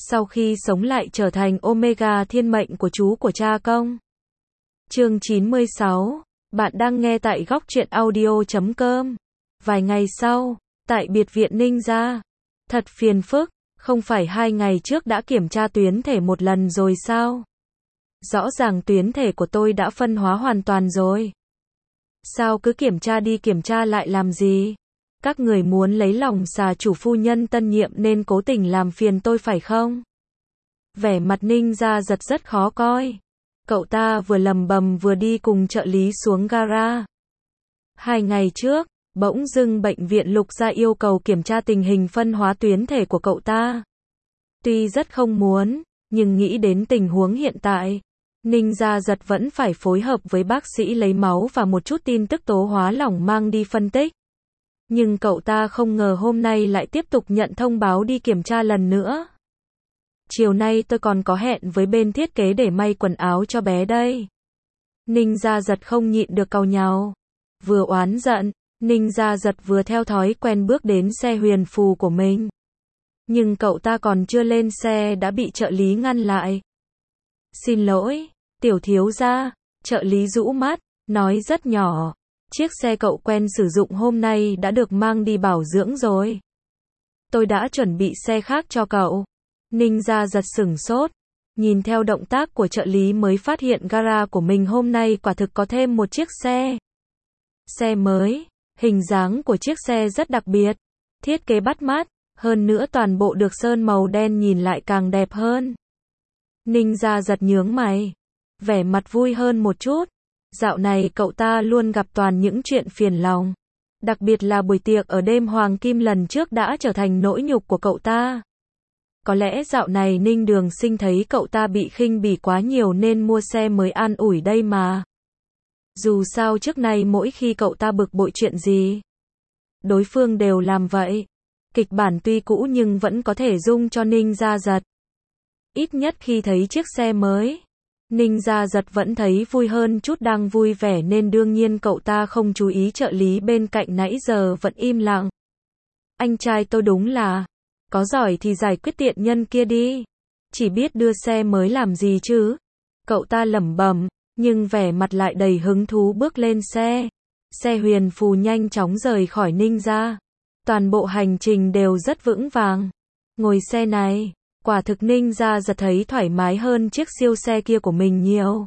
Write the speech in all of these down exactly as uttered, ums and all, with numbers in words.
sau khi sống lại trở thành Omega thiên mệnh của chú của cha công. Chương chín mươi sáu, bạn đang nghe tại góc truyện audio chấm com. Vài ngày sau, tại biệt viện Ninja. Thật phiền phức, không phải hai ngày trước đã kiểm tra tuyến thể một lần rồi sao? Rõ ràng tuyến thể của tôi đã phân hóa hoàn toàn rồi. Sao cứ kiểm tra đi kiểm tra lại làm gì? Các người muốn lấy lòng xà chủ phu nhân tân nhiệm nên cố tình làm phiền tôi phải không? Vẻ mặt Ninja giật rất khó coi. Cậu ta vừa lầm bầm vừa đi cùng trợ lý xuống gara. Hai ngày trước, bỗng dưng bệnh viện Lục Gia yêu cầu kiểm tra tình hình phân hóa tuyến thể của cậu ta. Tuy rất không muốn, nhưng nghĩ đến tình huống hiện tại, Ninja giật vẫn phải phối hợp với bác sĩ lấy máu và một chút tin tức tố hóa lỏng mang đi phân tích. Nhưng cậu ta không ngờ hôm nay lại tiếp tục nhận thông báo đi kiểm tra lần nữa. Chiều nay tôi còn có hẹn với bên thiết kế để may quần áo cho bé đây. Ninja giật không nhịn được càu nhàu. Vừa oán giận, Ninja giật vừa theo thói quen bước đến xe huyền phù của mình. Nhưng cậu ta còn chưa lên xe đã bị trợ lý ngăn lại. Xin lỗi, tiểu thiếu gia, trợ lý rũ mắt, nói rất nhỏ. Chiếc xe cậu quen sử dụng hôm nay đã được mang đi bảo dưỡng rồi. Tôi đã chuẩn bị xe khác cho cậu. Ninja giật sửng sốt. Nhìn theo động tác của trợ lý mới phát hiện gara của mình hôm nay quả thực có thêm một chiếc xe. Xe mới, hình dáng của chiếc xe rất đặc biệt. Thiết kế bắt mắt, hơn nữa toàn bộ được sơn màu đen nhìn lại càng đẹp hơn. Ninja giật nhướng mày. Vẻ mặt vui hơn một chút. Dạo này cậu ta luôn gặp toàn những chuyện phiền lòng. Đặc biệt là buổi tiệc ở đêm Hoàng Kim lần trước đã trở thành nỗi nhục của cậu ta. Có lẽ dạo này Ninh Đường Sinh thấy cậu ta bị khinh bỉ quá nhiều nên mua xe mới an ủi đây mà. Dù sao trước nay mỗi khi cậu ta bực bội chuyện gì, đối phương đều làm vậy. Kịch bản tuy cũ nhưng vẫn có thể dung cho Ninja giật. Ít nhất khi thấy chiếc xe mới, Ninja giật vẫn thấy vui hơn chút đang vui vẻ nên đương nhiên cậu ta không chú ý trợ lý bên cạnh nãy giờ vẫn im lặng. Anh trai tôi đúng là, có giỏi thì giải quyết tiện nhân kia đi. Chỉ biết đưa xe mới làm gì chứ? Cậu ta lẩm bẩm, nhưng vẻ mặt lại đầy hứng thú bước lên xe. Xe huyền phù nhanh chóng rời khỏi Ninja. Toàn bộ hành trình đều rất vững vàng. Ngồi xe này, quả thực Ninja giật thấy thoải mái hơn chiếc siêu xe kia của mình nhiều.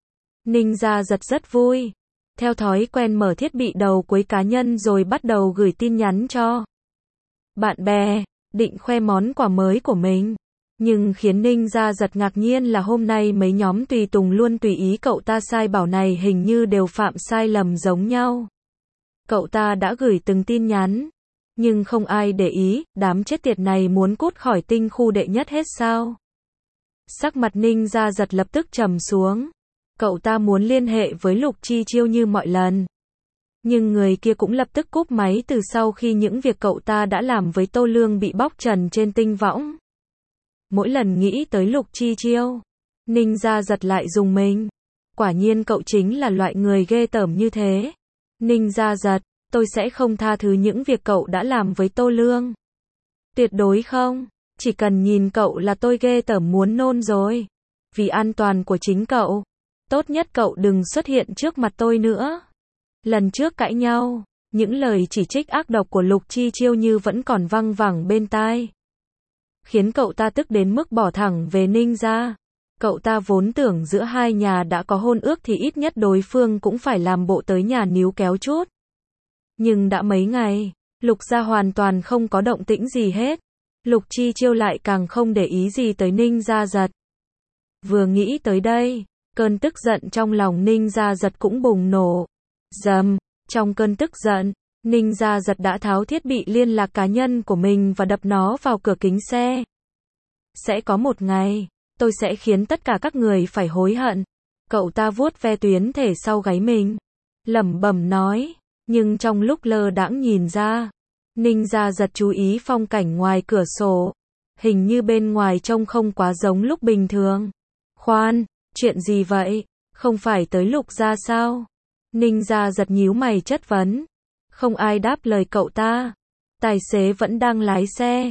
Ninja giật rất vui. Theo thói quen mở thiết bị đầu cuối cá nhân rồi bắt đầu gửi tin nhắn cho bạn bè, định khoe món quà mới của mình. Nhưng khiến Ninja giật ngạc nhiên là hôm nay mấy nhóm tùy tùng luôn tùy ý cậu ta sai bảo này hình như đều phạm sai lầm giống nhau. Cậu ta đã gửi từng tin nhắn, nhưng không ai để ý, đám chết tiệt này muốn cút khỏi tinh khu đệ nhất hết sao? Sắc mặt Ninja giật lập tức trầm xuống. Cậu ta muốn liên hệ với Lục Chi Chiêu như mọi lần. Nhưng người kia cũng lập tức cúp máy từ sau khi những việc cậu ta đã làm với Tô Lương bị bóc trần trên tinh võng. Mỗi lần nghĩ tới Lục Chi Chiêu, Ninja giật lại rùng mình. Quả nhiên cậu chính là loại người ghê tởm như thế. Ninja giật, tôi sẽ không tha thứ những việc cậu đã làm với Tô Lương. Tuyệt đối không, chỉ cần nhìn cậu là tôi ghê tởm muốn nôn rồi. Vì an toàn của chính cậu, tốt nhất cậu đừng xuất hiện trước mặt tôi nữa. Lần trước cãi nhau, những lời chỉ trích ác độc của Lục Chi Chiêu như vẫn còn văng vẳng bên tai. Khiến cậu ta tức đến mức bỏ thẳng về Ninja. Cậu ta vốn tưởng giữa hai nhà đã có hôn ước thì ít nhất đối phương cũng phải làm bộ tới nhà níu kéo chút. Nhưng đã mấy ngày, Lục gia hoàn toàn không có động tĩnh gì hết. Lục Chi Chiêu lại càng không để ý gì tới Ninja giật. Vừa nghĩ tới đây, cơn tức giận trong lòng Ninja giật cũng bùng nổ. Dầm, trong cơn tức giận, Ninja giật đã tháo thiết bị liên lạc cá nhân của mình và đập nó vào cửa kính xe. Sẽ có một ngày, tôi sẽ khiến tất cả các người phải hối hận. Cậu ta vuốt ve tuyến thể sau gáy mình, lẩm bẩm nói, nhưng trong lúc lơ đãng nhìn ra, Ninja giật chú ý phong cảnh ngoài cửa sổ. Hình như bên ngoài trông không quá giống lúc bình thường. Khoan, chuyện gì vậy? Không phải tới Lục gia sao? Ninja giật nhíu mày chất vấn. Không ai đáp lời cậu ta. Tài xế vẫn đang lái xe.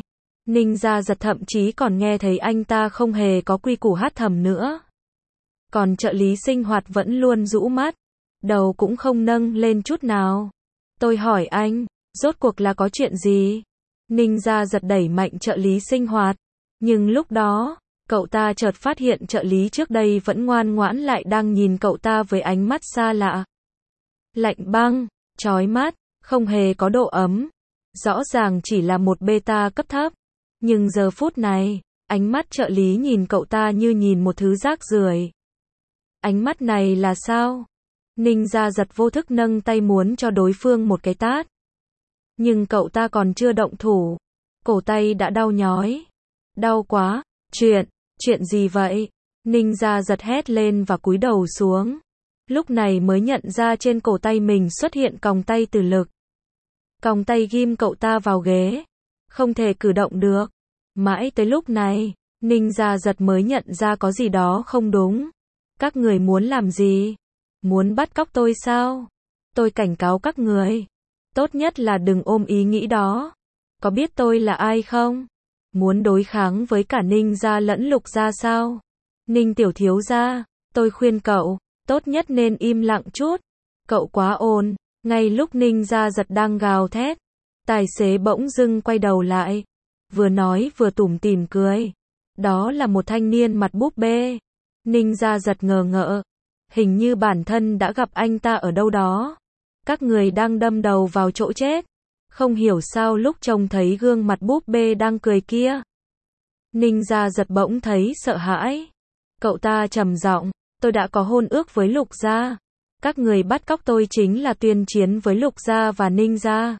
Ninh Gia Giật thậm chí còn nghe thấy anh ta không hề có quy củ hát thầm nữa. Còn trợ lý sinh hoạt vẫn luôn rũ mắt, đầu cũng không nâng lên chút nào. Tôi hỏi anh, rốt cuộc là có chuyện gì? Ninh Gia Giật đẩy mạnh trợ lý sinh hoạt. Nhưng lúc đó, cậu ta chợt phát hiện trợ lý trước đây vẫn ngoan ngoãn lại đang nhìn cậu ta với ánh mắt xa lạ. Lạnh băng, chói mắt, không hề có độ ấm. Rõ ràng chỉ là một beta cấp thấp. Nhưng giờ phút này, ánh mắt trợ lý nhìn cậu ta như nhìn một thứ rác rưởi. Ánh mắt này là sao? Ninh Gia Giật vô thức nâng tay muốn cho đối phương một cái tát. Nhưng cậu ta còn chưa động thủ. Cổ tay đã đau nhói. Đau quá. Chuyện, chuyện gì vậy? Ninh Gia Giật hét lên và cúi đầu xuống. Lúc này mới nhận ra trên cổ tay mình xuất hiện còng tay từ lực. Còng tay ghim cậu ta vào ghế. Không thể cử động được. Mãi tới lúc này, Ninh Gia Giật mới nhận ra có gì đó không đúng. Các người muốn làm gì? Muốn bắt cóc tôi sao? Tôi cảnh cáo các người. Tốt nhất là đừng ôm ý nghĩ đó. Có biết tôi là ai không? Muốn đối kháng với cả Ninh gia lẫn Lục gia sao? Ninh tiểu thiếu gia, tôi khuyên cậu, tốt nhất nên im lặng chút. Cậu quá ồn. Ngay lúc Ninh Gia Giật đang gào thét, tài xế bỗng dưng quay đầu lại. Vừa nói vừa tủm tỉm cười. Đó là một thanh niên mặt búp bê. Ninh Gia Giật ngờ ngợ. Hình như bản thân đã gặp anh ta ở đâu đó. Các người đang đâm đầu vào chỗ chết. Không hiểu sao lúc trông thấy gương mặt búp bê đang cười kia, Ninh Gia Giật bỗng thấy sợ hãi. Cậu ta trầm giọng, tôi đã có hôn ước với Lục gia. Các người bắt cóc tôi chính là tuyên chiến với Lục gia và Ninh gia.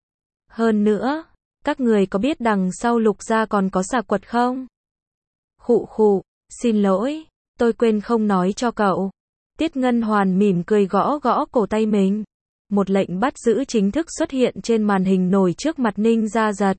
Hơn nữa, các người có biết đằng sau Lục gia còn có Xà Quật không? Khụ khụ, xin lỗi, tôi quên không nói cho cậu. Tiết Ngân Hoàn mỉm cười gõ gõ cổ tay mình. Một lệnh bắt giữ chính thức xuất hiện trên màn hình nổi trước mặt Ninh Gia Giật.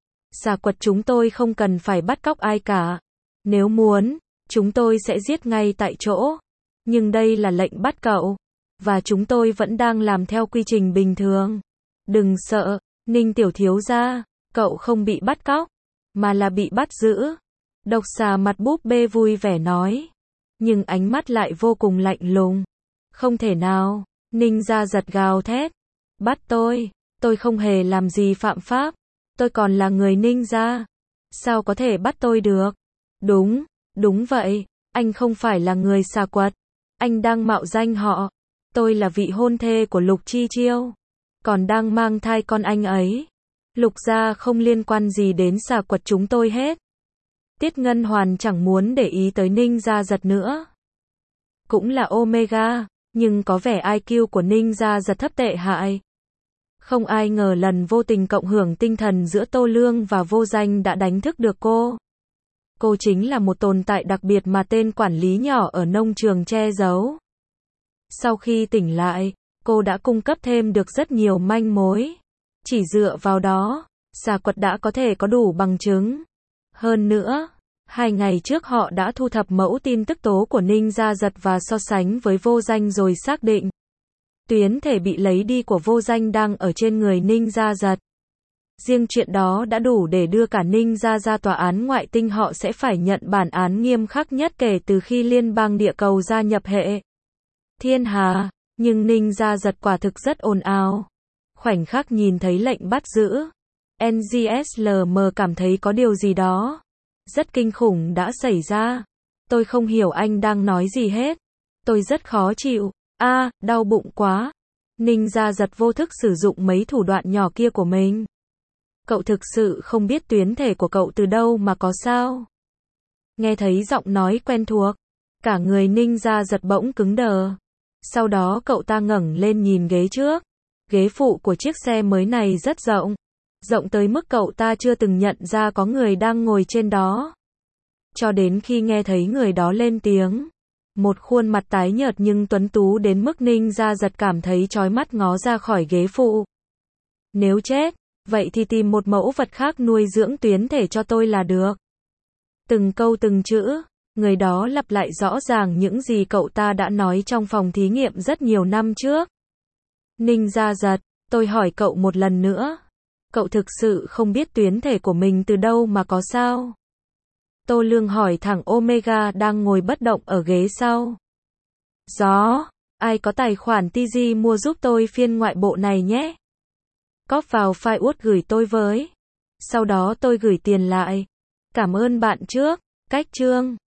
Xà Quật chúng tôi không cần phải bắt cóc ai cả. Nếu muốn, chúng tôi sẽ giết ngay tại chỗ. Nhưng đây là lệnh bắt cậu. Và chúng tôi vẫn đang làm theo quy trình bình thường. Đừng sợ, Ninh tiểu thiếu gia, cậu không bị bắt cóc, mà là bị bắt giữ. Độc xà mặt búp bê vui vẻ nói. Nhưng ánh mắt lại vô cùng lạnh lùng. Không thể nào, Ninh Gia Giật gào thét. Bắt tôi, tôi không hề làm gì phạm pháp. Tôi còn là người Ninh gia. Sao có thể bắt tôi được? Đúng, đúng vậy, anh không phải là người Xà Quật. Anh đang mạo danh họ. Tôi là vị hôn thê của Lục Chi Chiêu. Còn đang mang thai con anh ấy. Lục gia không liên quan gì đến Xà Quật chúng tôi hết. Tiết Ngân Hoàn chẳng muốn để ý tới Ninh Gia Giật nữa. Cũng là Omega, nhưng có vẻ i kiu của Ninh Gia Giật thấp tệ hại. Không ai ngờ lần vô tình cộng hưởng tinh thần giữa Tô Lương và Vô Danh đã đánh thức được cô. Cô chính là một tồn tại đặc biệt mà tên quản lý nhỏ ở nông trường che giấu. Sau khi tỉnh lại, cô đã cung cấp thêm được rất nhiều manh mối. Chỉ dựa vào đó, Xà Quật đã có thể có đủ bằng chứng. Hơn nữa, hai ngày trước họ đã thu thập mẫu tin tức tố của Ninh Gia Giật và so sánh với Vô Danh rồi xác định. Tuyến thể bị lấy đi của Vô Danh đang ở trên người Ninh Gia Giật. Riêng chuyện đó đã đủ để đưa cả Ninh Gia ra tòa án ngoại tinh, họ sẽ phải nhận bản án nghiêm khắc nhất kể từ khi Liên bang Địa Cầu gia nhập hệ Thiên Hà. Nhưng Ninh Gia Giật quả thực rất ồn ào. Khoảnh khắc nhìn thấy lệnh bắt giữ, en giê ét lờ em cảm thấy có điều gì đó rất kinh khủng đã xảy ra. Tôi không hiểu anh đang nói gì hết. Tôi rất khó chịu. A, à, đau bụng quá. Ninh Gia Giật vô thức sử dụng mấy thủ đoạn nhỏ kia của mình. Cậu thực sự không biết tuyến thể của cậu từ đâu mà có sao? Nghe thấy giọng nói quen thuộc, cả người Ninh Gia Giật bỗng cứng đờ. Sau đó cậu ta ngẩng lên nhìn ghế trước. Ghế phụ của chiếc xe mới này rất rộng. Rộng tới mức cậu ta chưa từng nhận ra có người đang ngồi trên đó. Cho đến khi nghe thấy người đó lên tiếng. Một khuôn mặt tái nhợt nhưng tuấn tú đến mức Ninh Gia Giật cảm thấy chói mắt ngó ra khỏi ghế phụ. Nếu chết, vậy thì tìm một mẫu vật khác nuôi dưỡng tuyến thể cho tôi là được. Từng câu từng chữ, người đó lặp lại rõ ràng những gì cậu ta đã nói trong phòng thí nghiệm rất nhiều năm trước. Ninh Gia Giật, tôi hỏi cậu một lần nữa. Cậu thực sự không biết tuyến thể của mình từ đâu mà có sao? Tô Lương hỏi thằng Omega đang ngồi bất động ở ghế sau. Gió, ai có tài khoản tê giê mua giúp tôi phiên ngoại bộ này nhé. Cóp vào file Word gửi tôi với. Sau đó tôi gửi tiền lại. Cảm ơn bạn trước. Cách chương